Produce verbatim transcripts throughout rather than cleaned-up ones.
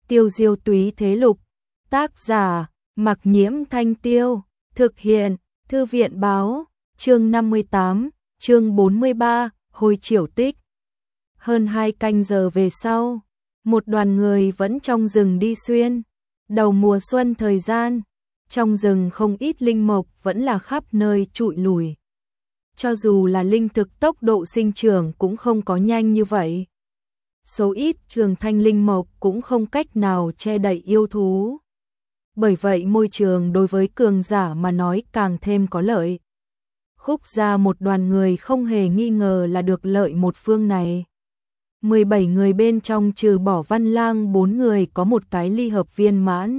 Tiêu diêu túy thế lục, tác giả, Mặc Nhiễm Thanh Tiêu, thực hiện, Thư viện báo, chương năm mươi tám, chương bốn mươi ba, hồi chiểu tích. Hơn hai canh giờ về sau, một đoàn người vẫn trong rừng đi xuyên, đầu mùa xuân thời gian, trong rừng không ít linh mộc vẫn là khắp nơi trụi lùi. Cho dù là linh thực tốc độ sinh trưởng cũng không có nhanh như vậy. Số ít trường thanh linh mộc cũng không cách nào che đậy yêu thú. Bởi vậy môi trường đối với cường giả mà nói càng thêm có lợi. Khúc ra một đoàn người không hề nghi ngờ là được lợi một phương này. mười bảy người bên trong trừ bỏ Văn Lang bốn người có một cái ly hợp viên mãn.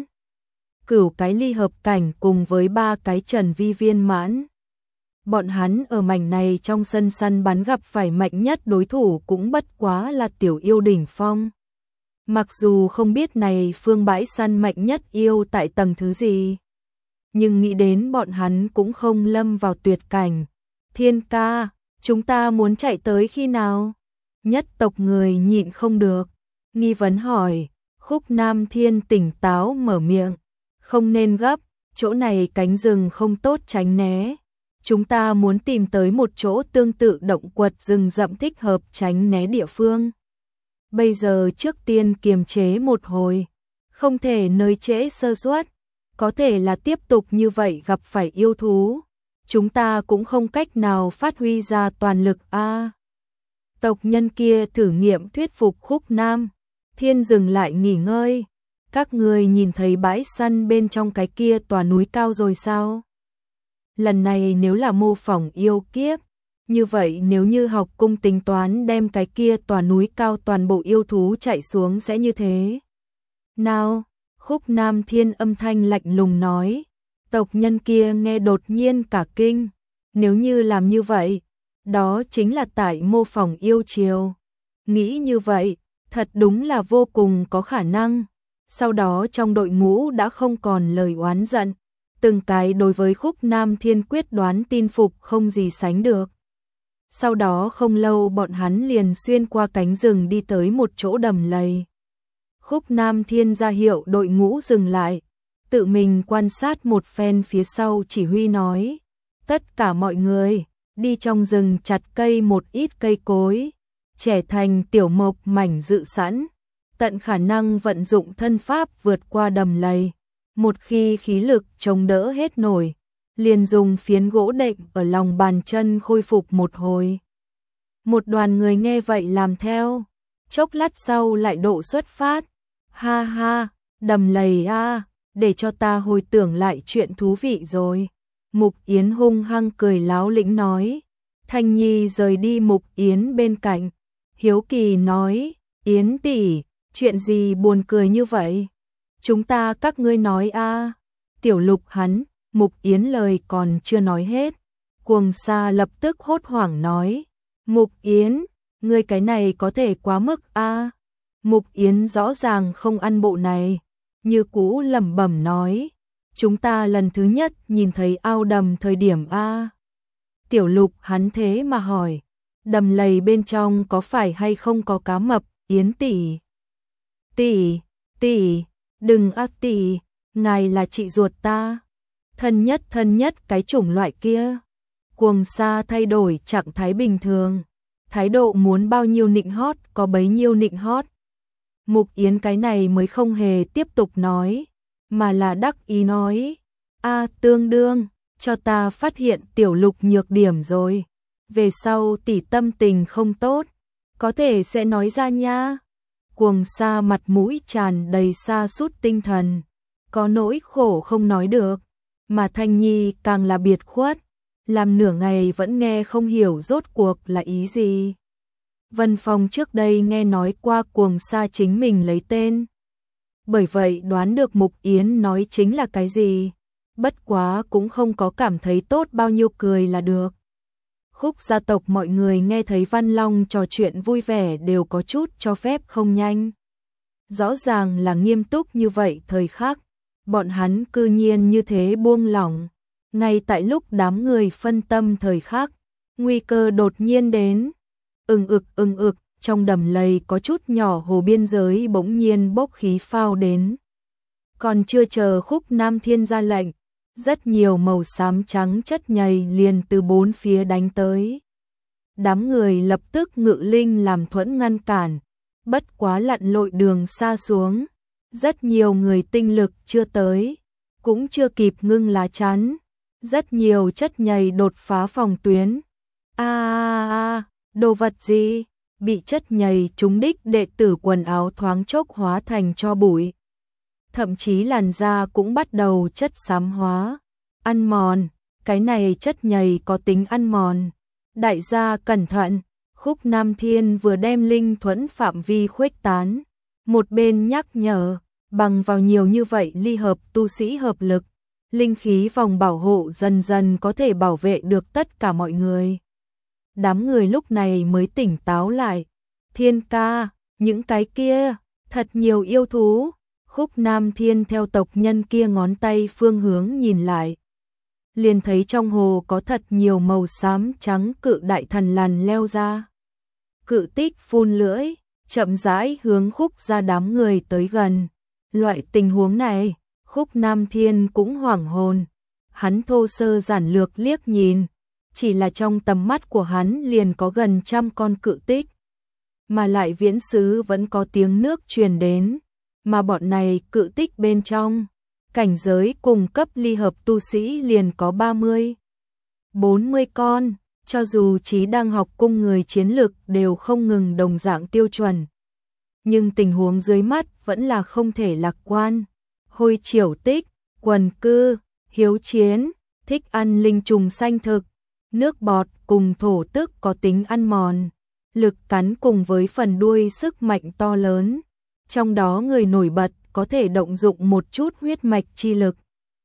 Cửu cái ly hợp cảnh cùng với ba cái trần vi viên mãn. Bọn hắn ở mảnh này trong sân săn bắn gặp phải mạnh nhất đối thủ cũng bất quá là tiểu yêu đỉnh phong. Mặc dù không biết này phương bãi săn mạnh nhất yêu tại tầng thứ gì, nhưng nghĩ đến bọn hắn cũng không lâm vào tuyệt cảnh. Thiên ca, chúng ta muốn chạy tới khi nào? Nhất tộc người nhịn không được, nghi vấn hỏi. Khúc Nam Thiên tỉnh táo mở miệng, không nên gấp, chỗ này cánh rừng không tốt tránh né. Chúng ta muốn tìm tới một chỗ tương tự động quật rừng rậm thích hợp tránh né địa phương. Bây giờ trước tiên kiềm chế một hồi, không thể nơi trễ sơ suất, có thể là tiếp tục như vậy gặp phải yêu thú, chúng ta cũng không cách nào phát huy ra toàn lực a. À, tộc nhân kia thử nghiệm thuyết phục Khúc Nam Thiên dừng lại nghỉ ngơi. Các người nhìn thấy bãi săn bên trong cái kia tòa núi cao rồi sao? Lần này nếu là mô phỏng yêu kiếp, như vậy nếu như học cung tính toán đem cái kia tòa núi cao toàn bộ yêu thú chạy xuống sẽ như thế. Nào, Khúc Nam Thiên âm thanh lạnh lùng nói. Tộc nhân kia nghe đột nhiên cả kinh. Nếu như làm như vậy, đó chính là tại mô phỏng yêu triều. Nghĩ như vậy, thật đúng là vô cùng có khả năng. Sau đó trong đội ngũ đã không còn lời oán giận. Từng cái đối với Khúc Nam Thiên quyết đoán tin phục không gì sánh được. Sau đó không lâu bọn hắn liền xuyên qua cánh rừng đi tới một chỗ đầm lầy. Khúc Nam Thiên ra hiệu đội ngũ dừng lại, tự mình quan sát một phen phía sau chỉ huy nói. Tất cả mọi người, đi trong rừng chặt cây một ít cây cối, trẻ thành tiểu mộc mảnh dự sẵn, tận khả năng vận dụng thân pháp vượt qua đầm lầy. Một khi khí lực chống đỡ hết nổi, liền dùng phiến gỗ đệm ở lòng bàn chân khôi phục một hồi. Một đoàn người nghe vậy làm theo, chốc lát sau lại độ xuất phát. Ha ha, đầm lầy a, để cho ta hồi tưởng lại chuyện thú vị rồi. Mục Yến hung hăng cười láo lĩnh nói. Thanh Nhi rời đi Mục Yến bên cạnh, hiếu kỳ nói, Yến tỷ, chuyện gì buồn cười như vậy? Chúng ta các ngươi nói a. Tiểu Lục hắn, Mục Yến lời còn chưa nói hết, Cuồng Sa lập tức hốt hoảng nói, Mục Yến, ngươi cái này có thể quá mức a. Mục Yến rõ ràng không ăn bộ này, như cũ lẩm bẩm nói, chúng ta lần thứ nhất nhìn thấy ao đầm thời điểm a. Tiểu Lục hắn thế mà hỏi, đầm lầy bên trong có phải hay không có cá mập? Yến tỷ, tỷ, tỷ, đừng a tỷ, ngài là chị ruột ta, thân nhất thân nhất cái chủng loại kia. Cuồng Sa thay đổi trạng thái bình thường, thái độ muốn bao nhiêu nịnh hót có bấy nhiêu nịnh hót. Mục Yến cái này mới không hề tiếp tục nói, mà là đắc ý nói, a tương đương, cho ta phát hiện Tiểu Lục nhược điểm rồi, về sau tỷ tâm tình không tốt, có thể sẽ nói ra nha. Cuồng Sa mặt mũi tràn đầy sa sút tinh thần, có nỗi khổ không nói được, mà Thanh Nhi càng là biệt khuất, làm nửa ngày vẫn nghe không hiểu rốt cuộc là ý gì. Vân Phong trước đây nghe nói qua Cuồng Sa chính mình lấy tên, bởi vậy đoán được Mục Yến nói chính là cái gì, bất quá cũng không có cảm thấy tốt bao nhiêu, cười là được. Khúc gia tộc mọi người nghe thấy Văn Long trò chuyện vui vẻ đều có chút cho phép không nhanh. Rõ ràng là nghiêm túc như vậy thời khắc, bọn hắn cư nhiên như thế buông lỏng. Ngay tại lúc đám người phân tâm thời khắc, nguy cơ đột nhiên đến. Ừng ực ừng ực, trong đầm lầy có chút nhỏ hồ biên giới bỗng nhiên bốc khí phao đến. Còn chưa chờ Khúc Nam Thiên ra lệnh, rất nhiều màu xám trắng chất nhầy liền từ bốn phía đánh tới. Đám người lập tức ngự linh làm thuẫn ngăn cản, bất quá lặn lội đường xa xuống, rất nhiều người tinh lực chưa tới, cũng chưa kịp ngưng lá chắn, rất nhiều chất nhầy đột phá phòng tuyến. A a a, đồ vật gì? Bị chất nhầy trúng đích đệ tử quần áo thoáng chốc hóa thành tro bụi. Thậm chí làn da cũng bắt đầu chất xám hóa, ăn mòn, cái này chất nhầy có tính ăn mòn. Đại gia cẩn thận, Khúc Nam Thiên vừa đem linh thuẫn phạm vi khuếch tán, một bên nhắc nhở, bằng vào nhiều như vậy ly hợp tu sĩ hợp lực, linh khí vòng bảo hộ dần dần có thể bảo vệ được tất cả mọi người. Đám người lúc này mới tỉnh táo lại. Thiên ca, những cái kia, thật nhiều yêu thú. Khúc Nam Thiên theo tộc nhân kia ngón tay phương hướng nhìn lại. Liền thấy trong hồ có thật nhiều màu xám trắng cự đại thần lằn leo ra. Cự tích phun lưỡi, chậm rãi hướng Khúc ra đám người tới gần. Loại tình huống này, Khúc Nam Thiên cũng hoảng hồn. Hắn thô sơ giản lược liếc nhìn, chỉ là trong tầm mắt của hắn liền có gần trăm con cự tích. Mà lại viễn xứ vẫn có tiếng nước truyền đến, mà bọn này cự tích bên trong, cảnh giới cùng cấp ly hợp tu sĩ liền có ba mươi, bốn mươi con, cho dù chỉ đang học cung người chiến lực đều không ngừng đồng dạng tiêu chuẩn. Nhưng tình huống dưới mắt vẫn là không thể lạc quan. Hôi triểu tích, quần cư, hiếu chiến, thích ăn linh trùng xanh thực, nước bọt cùng thổ tức có tính ăn mòn, lực cắn cùng với phần đuôi sức mạnh to lớn. Trong đó người nổi bật có thể động dụng một chút huyết mạch chi lực.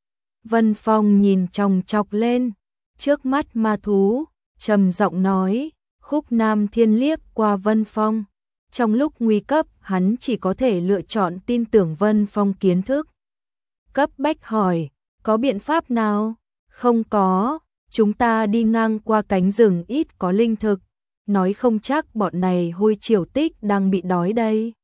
Vân Phong nhìn chòng chọc lên, trước mắt ma thú, trầm giọng nói. Khúc Nam Thiên liếc qua Vân Phong. Trong lúc nguy cấp, hắn chỉ có thể lựa chọn tin tưởng Vân Phong kiến thức. Cấp bách hỏi, có biện pháp nào? Không có, chúng ta đi ngang qua cánh rừng ít có linh thực, nói không chắc bọn này hôi triểu tích đang bị đói đây.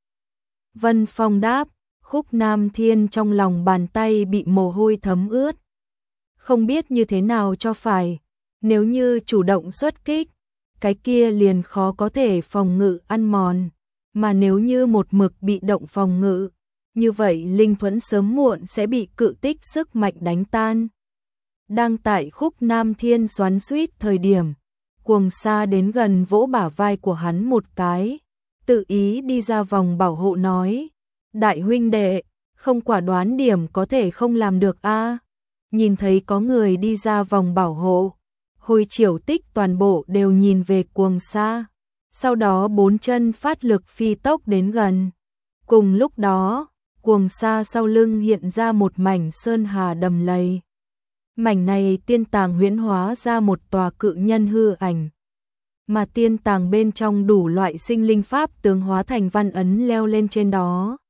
Vân Phong đáp. Khúc Nam Thiên trong lòng bàn tay bị mồ hôi thấm ướt. Không biết như thế nào cho phải, nếu như chủ động xuất kích, cái kia liền khó có thể phòng ngự ăn mòn, mà nếu như một mực bị động phòng ngự, như vậy linh thuẫn sớm muộn sẽ bị cự tích sức mạnh đánh tan. Đang tại Khúc Nam Thiên xoắn xuýt thời điểm, Cuồng Sa đến gần vỗ bả vai của hắn một cái, tự ý đi ra vòng bảo hộ nói, đại huynh đệ, không quả đoán điểm có thể không làm được a. Nhìn thấy có người đi ra vòng bảo hộ, hôi triểu tích toàn bộ đều nhìn về Cuồng Sa, sau đó bốn chân phát lực phi tốc đến gần. Cùng lúc đó, Cuồng Sa sau lưng hiện ra một mảnh sơn hà đầm lầy. Mảnh này tiên tàng huyễn hóa ra một tòa cự nhân hư ảnh, mà tiên tàng bên trong đủ loại sinh linh pháp tướng hóa thành văn ấn leo lên trên đó.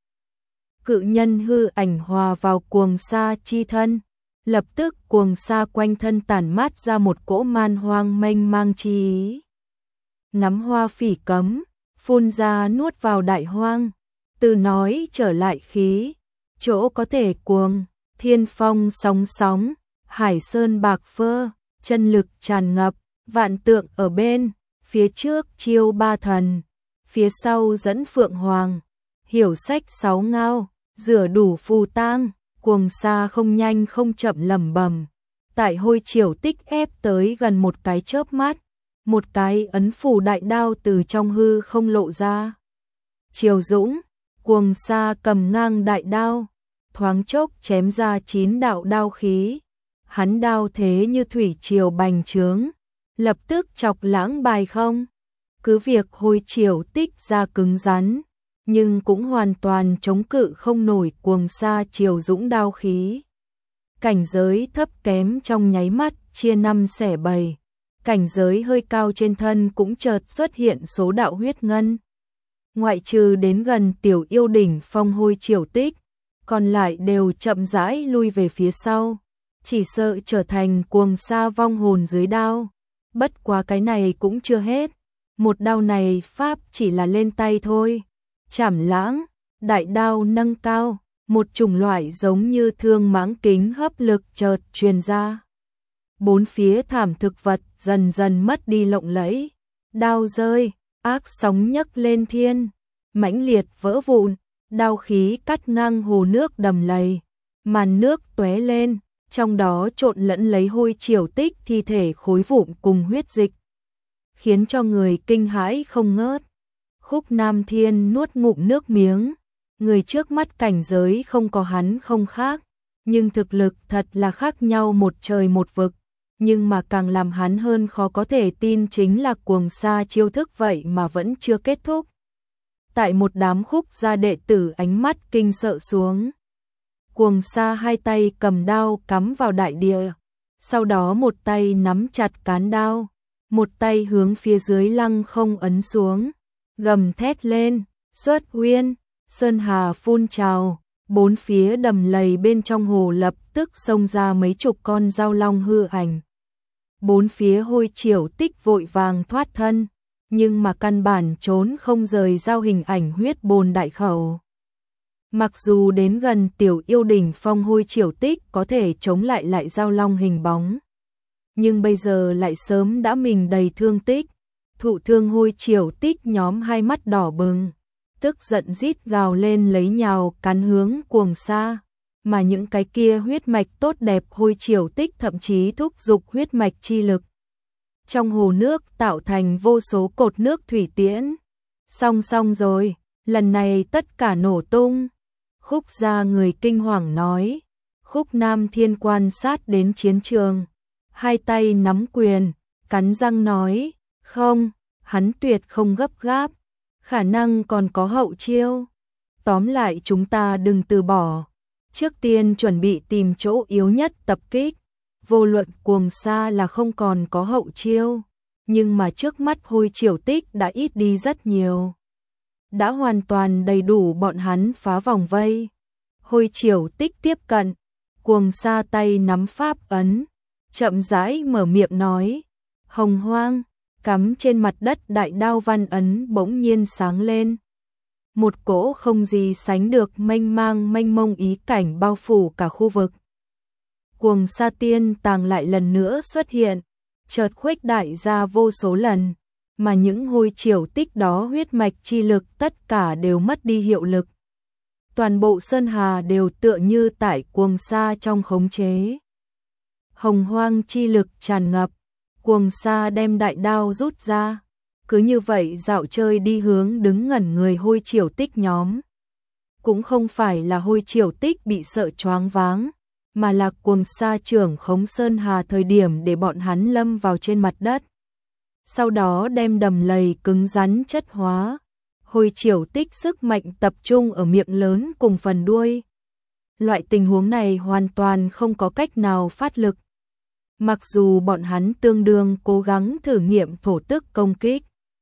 Cự nhân hư ảnh hòa vào Cuồng Sa chi thân, lập tức Cuồng Sa quanh thân tản mát ra một cỗ man hoang mênh mang chi ý. Ngắm hoa phỉ cấm, phun ra nuốt vào đại hoang, từ nói trở lại khí, chỗ có thể cuồng, thiên phong sóng sóng, hải sơn bạc phơ, chân lực tràn ngập, vạn tượng ở bên, phía trước chiêu ba thần, phía sau dẫn phượng hoàng, hiểu sách sáu ngao, rửa đủ phù tang. Cuồng Sa không nhanh không chậm lẩm bẩm, tại hôi triểu tích ép tới gần một cái chớp mắt, một cái ấn phủ đại đao từ trong hư không lộ ra. Triều dũng, Cuồng Sa cầm ngang đại đao, thoáng chốc chém ra chín đạo đao khí. Hắn đao thế như thủy triều bành trướng, lập tức chọc lãng bài không. Cứ việc hôi triểu tích ra cứng rắn, nhưng cũng hoàn toàn chống cự không nổi Cuồng Sa triều dũng đao khí. Cảnh giới thấp kém trong nháy mắt chia năm xẻ bảy, cảnh giới hơi cao trên thân cũng chợt xuất hiện số đạo huyết ngân. Ngoại trừ đến gần tiểu yêu đỉnh phong hôi triểu tích, còn lại đều chậm rãi lui về phía sau, chỉ sợ trở thành Cuồng Sa vong hồn dưới đao. Bất quá cái này cũng chưa hết, Một đao này pháp chỉ là lên tay thôi. Trảm lãng, đại đao nâng cao, một chủng loại giống như thương mãng kính hấp lực chợt truyền ra. Bốn phía thảm thực vật dần dần mất đi lộng lẫy, đao rơi, ác sóng nhấc lên thiên, mãnh liệt vỡ vụn, đao khí cắt ngang hồ nước đầm lầy, màn nước tóe lên, trong đó trộn lẫn lấy hôi triểu tích thi thể khối vụn cùng huyết dịch, khiến cho người kinh hãi không ngớt. Khúc Nam Thiên nuốt ngụm nước miếng, người trước mắt cảnh giới không có hắn không khác, nhưng thực lực thật là khác nhau một trời một vực. Nhưng mà càng làm hắn hơn khó có thể tin chính là Cuồng Sa chiêu thức vậy mà vẫn chưa kết thúc. Tại một đám Khúc gia đệ tử ánh mắt kinh sợ xuống, Cuồng Sa hai tay cầm đao cắm vào đại địa, sau đó một tay nắm chặt cán đao, một tay hướng phía dưới lăng không ấn xuống, gầm thét lên, xuất uyên, sơn hà phun trào, bốn phía đầm lầy bên trong hồ lập tức xông ra mấy chục con dao long hư ảnh. Bốn phía hôi triểu tích vội vàng thoát thân, nhưng mà căn bản trốn không rời dao hình ảnh huyết bồn đại khẩu. Mặc dù đến gần tiểu yêu đỉnh phong hôi triểu tích có thể chống lại lại dao long hình bóng, nhưng bây giờ lại sớm đã mình đầy thương tích. Thụ thương hôi triểu tích nhóm hai mắt đỏ bừng, tức giận rít gào lên lấy nhào cắn hướng Cuồng Sa, mà những cái kia huyết mạch tốt đẹp hôi triểu tích thậm chí thúc giục huyết mạch chi lực. Trong hồ nước tạo thành vô số cột nước thủy tiễn. Xong xong rồi, lần này tất cả nổ tung. Khúc gia người kinh hoàng nói. Khúc Nam Thiên quan sát đến chiến trường, hai tay nắm quyền, cắn răng nói, không, hắn tuyệt không gấp gáp, khả năng còn có hậu chiêu. Tóm lại chúng ta đừng từ bỏ, trước tiên chuẩn bị tìm chỗ yếu nhất tập kích. Vô luận Cuồng Sa là không còn có hậu chiêu, nhưng mà trước mắt hôi triểu tích đã ít đi rất nhiều, đã hoàn toàn đầy đủ bọn hắn phá vòng vây. Hôi triểu tích tiếp cận, Cuồng Sa tay nắm pháp ấn, chậm rãi mở miệng nói, hồng hoang, cắm trên mặt đất đại đao văn ấn bỗng nhiên sáng lên. Một cỗ không gì sánh được mênh mang mênh mông ý cảnh bao phủ cả khu vực. Cuồng Sa tiên tàng lại lần nữa xuất hiện, chợt khuếch đại ra vô số lần, mà những hôi triểu tích đó huyết mạch chi lực tất cả đều mất đi hiệu lực. Toàn bộ sơn hà đều tựa như tại Cuồng Sa trong khống chế. Hồng hoang chi lực tràn ngập, Cuồng Sa đem đại đao rút ra, cứ như vậy dạo chơi đi hướng đứng ngẩn người hôi triểu tích nhóm. Cũng không phải là hôi triểu tích bị sợ choáng váng, mà là Cuồng Sa trưởng khống sơn hà thời điểm để bọn hắn lâm vào trên mặt đất. Sau đó đem đầm lầy cứng rắn chất hóa. Hôi triểu tích sức mạnh tập trung ở miệng lớn cùng phần đuôi. Loại tình huống này hoàn toàn không có cách nào phát lực. Mặc dù bọn hắn tương đương cố gắng thử nghiệm thổ tức công kích,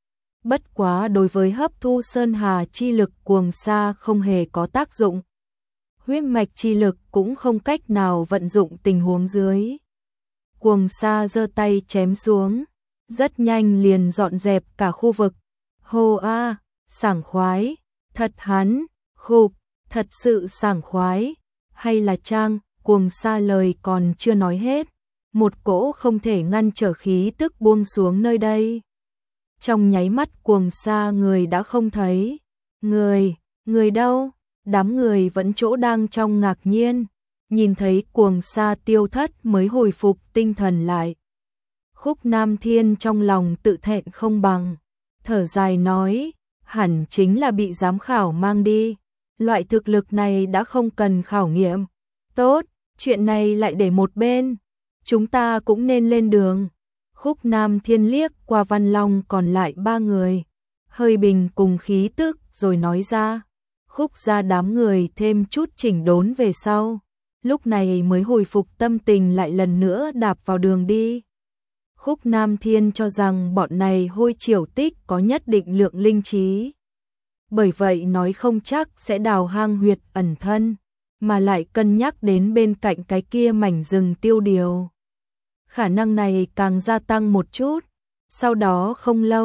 bất quá đối với hấp thu sơn hà chi lực Cuồng Sa không hề có tác dụng. Huyết mạch chi lực cũng không cách nào vận dụng tình huống dưới. Cuồng Sa giơ tay chém xuống, rất nhanh liền dọn dẹp cả khu vực. Hô a, sảng khoái, thật hắn, khục, thật sự sảng khoái, hay là trang. Cuồng Sa lời còn chưa nói hết, một cỗ không thể ngăn trở khí tức buông xuống nơi đây. Trong nháy mắt Cuồng Sa người đã không thấy. Người, người đâu? Đám người vẫn chỗ đang trong ngạc nhiên, nhìn thấy Cuồng Sa tiêu thất mới hồi phục tinh thần lại. Khúc Nam Thiên trong lòng tự thẹn không bằng, thở dài nói, hẳn chính là bị giám khảo mang đi. Loại thực lực này đã không cần khảo nghiệm. Tốt, chuyện này lại để một bên, chúng ta cũng nên lên đường. Khúc Nam Thiên liếc qua Văn Long còn lại ba người, hơi bình cùng khí tức rồi nói ra. Khúc ra đám người thêm chút chỉnh đốn về sau, lúc này mới hồi phục tâm tình lại lần nữa đạp vào đường đi. Khúc Nam Thiên cho rằng bọn này hôi triểu tích có nhất định lượng linh trí, bởi vậy nói không chắc sẽ đào hang huyệt ẩn thân, mà lại cân nhắc đến bên cạnh cái kia mảnh rừng tiêu điều. Khả năng này càng gia tăng một chút, sau đó không lâu,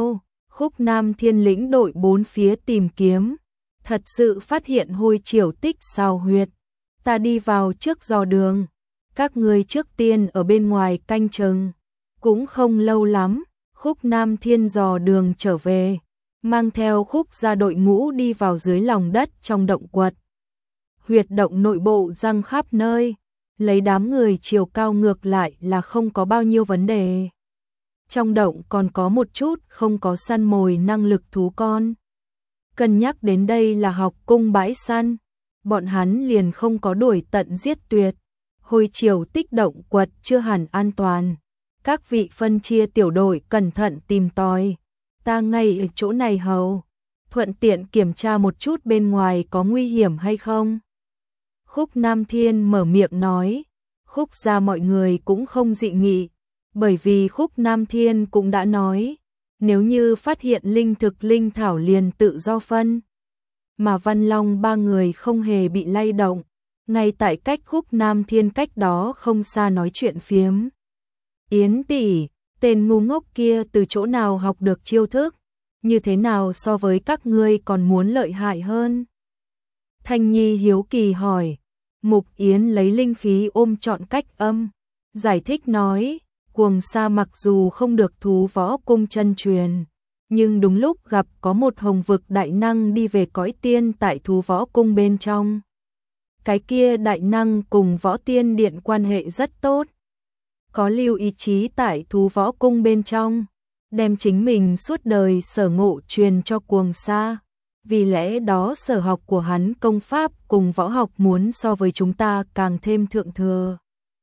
Khúc Nam Thiên lĩnh đội bốn phía tìm kiếm, thật sự phát hiện Hồi Triểu Tích xào huyệt. Ta đi vào trước dò đường, các ngươi trước tiên ở bên ngoài canh chừng. Cũng không lâu lắm, Khúc Nam Thiên dò đường trở về, mang theo Khúc ra đội ngũ đi vào dưới lòng đất trong động quật. Huyệt động nội bộ răng khắp nơi, lấy đám người chiều cao ngược lại là không có bao nhiêu vấn đề. Trong động còn có một chút không có săn mồi năng lực thú con. Cân nhắc đến đây là học cung bãi săn, bọn hắn liền không có đuổi tận giết tuyệt. Hồi Triểu Tích động quật chưa hẳn an toàn. Các vị phân chia tiểu đội cẩn thận tìm tòi. Ta ngay ở chỗ này hầu, thuận tiện kiểm tra một chút bên ngoài có nguy hiểm hay không. Khúc Nam Thiên mở miệng nói, Khúc ra mọi người cũng không dị nghị, bởi vì Khúc Nam Thiên cũng đã nói, nếu như phát hiện linh thực linh thảo liền tự do phân. Mà Văn Long ba người không hề bị lay động, ngay tại cách Khúc Nam Thiên cách đó không xa nói chuyện phiếm. Yến tỷ, tên ngu ngốc kia từ chỗ nào học được chiêu thức, như thế nào so với các ngươi còn muốn lợi hại hơn? Thanh Nhi hiếu kỳ hỏi. Mục Yến lấy linh khí ôm trọn cách âm, giải thích nói, Cuồng Sa mặc dù không được thú võ cung chân truyền, nhưng đúng lúc gặp có một hồng vực đại năng đi về cõi tiên tại thú võ cung bên trong. Cái kia đại năng cùng võ tiên điện quan hệ rất tốt, có lưu ý chí tại thú võ cung bên trong, đem chính mình suốt đời sở ngộ truyền cho Cuồng Sa. Vì lẽ đó sở học của hắn công pháp cùng võ học muốn so với chúng ta càng thêm thượng thừa.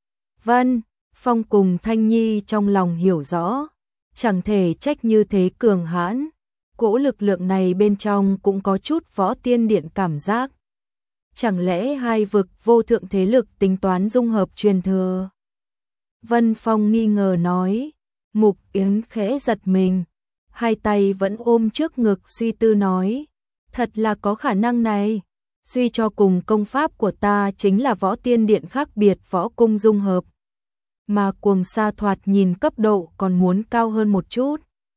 Vân Phong cùng Thanh Nhi trong lòng hiểu rõ, chẳng thể trách như thế cường hãn, cỗ lực lượng này bên trong cũng có chút võ tiên điện cảm giác. Chẳng lẽ hai vực vô thượng thế lực tính toán dung hợp truyền thừa? Vân Phong nghi ngờ nói. Mục Yến khẽ giật mình, hai tay vẫn ôm trước ngực suy tư nói, thật là có khả năng này, suy cho cùng công pháp của ta chính là võ tiên điện khác biệt võ cung dung hợp, mà Cuồng Sa thoạt nhìn cấp độ còn muốn cao hơn một chút.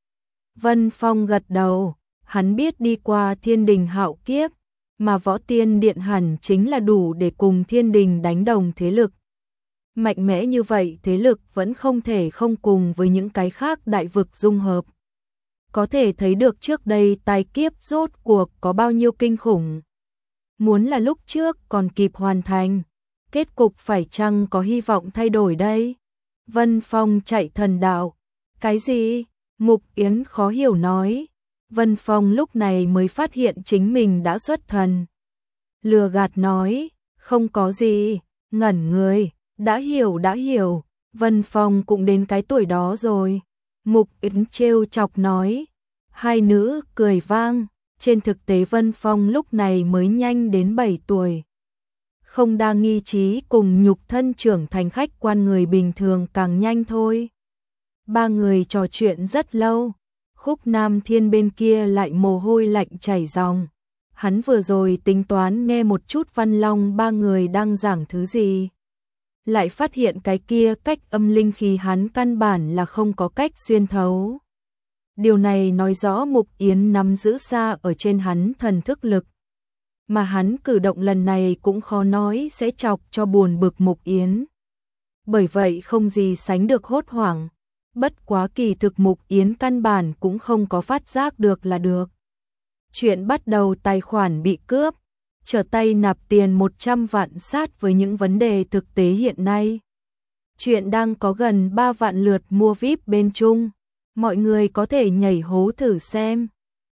Vân Phong gật đầu, hắn biết đi qua thiên đình hạo kiếp, mà võ tiên điện hẳn chính là đủ để cùng thiên đình đánh đồng thế lực. Mạnh mẽ như vậy thế lực vẫn không thể không cùng với những cái khác đại vực dung hợp. Có thể thấy được trước đây tai kiếp rốt cuộc có bao nhiêu kinh khủng. Muốn là lúc trước còn kịp hoàn thành, kết cục phải chăng có hy vọng thay đổi đây? Vân Phong chạy thần đạo. Cái gì? Mục Yến khó hiểu nói. Vân Phong lúc này mới phát hiện chính mình đã xuất thần. Lừa gạt nói, không có gì, ngẩn người, đã hiểu đã hiểu, Vân Phong cũng đến cái tuổi đó rồi. Mục Yến trêu chọc nói. Hai nữ cười vang, trên thực tế Vân Phong lúc này mới nhanh đến bảy tuổi. Không đa nghi trí cùng nhục thân trưởng thành khách quan người bình thường càng nhanh thôi. Ba người trò chuyện rất lâu, Khúc Nam Thiên bên kia lại mồ hôi lạnh chảy ròng. Hắn vừa rồi tính toán nghe một chút Văn Long ba người đang giảng thứ gì. Lại phát hiện cái kia cách âm linh khí hắn căn bản là không có cách xuyên thấu. Điều này nói rõ Mục Yến nắm giữ xa ở trên hắn thần thức lực. Mà hắn cử động lần này cũng khó nói sẽ chọc cho buồn bực Mục Yến. Bởi vậy không gì sánh được hốt hoảng. Bất quá kỳ thực Mục Yến căn bản cũng không có phát giác được là được. Chuyện bắt đầu tài khoản bị cướp, trở tay nạp tiền một trăm vạn sát với những vấn đề thực tế hiện nay. Chuyện đang có gần ba vạn lượt mua vi ai pi bên Trung. Mọi người có thể nhảy hố thử xem.